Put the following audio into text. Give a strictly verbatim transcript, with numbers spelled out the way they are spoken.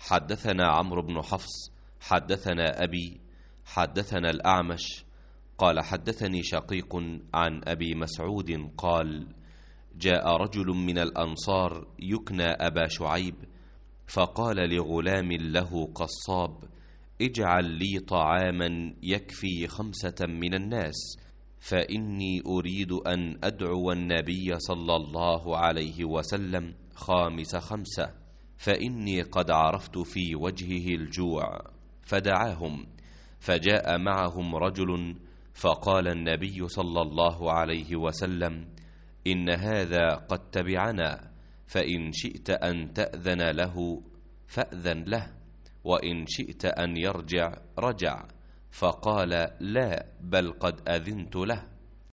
حدثنا عمرو بن حفص حدثنا أبي حدثنا الأعمش قال حدثني شقيق عن أبي مسعود قال جاء رجل من الأنصار يكنى أبا شعيب فقال لغلام له قصاب اجعل لي طعاما يكفي خمسة من الناس فإني أريد أن أدعو النبي صلى الله عليه وسلم خامس خمسة فإني قد عرفت في وجهه الجوع. فدعاهم فجاء معهم رجل فقال النبي صلى الله عليه وسلم إن هذا قد تبعنا فإن شئت أن تأذن له فأذن له وإن شئت أن يرجع رجع. فقال لا بل قد أذنت له.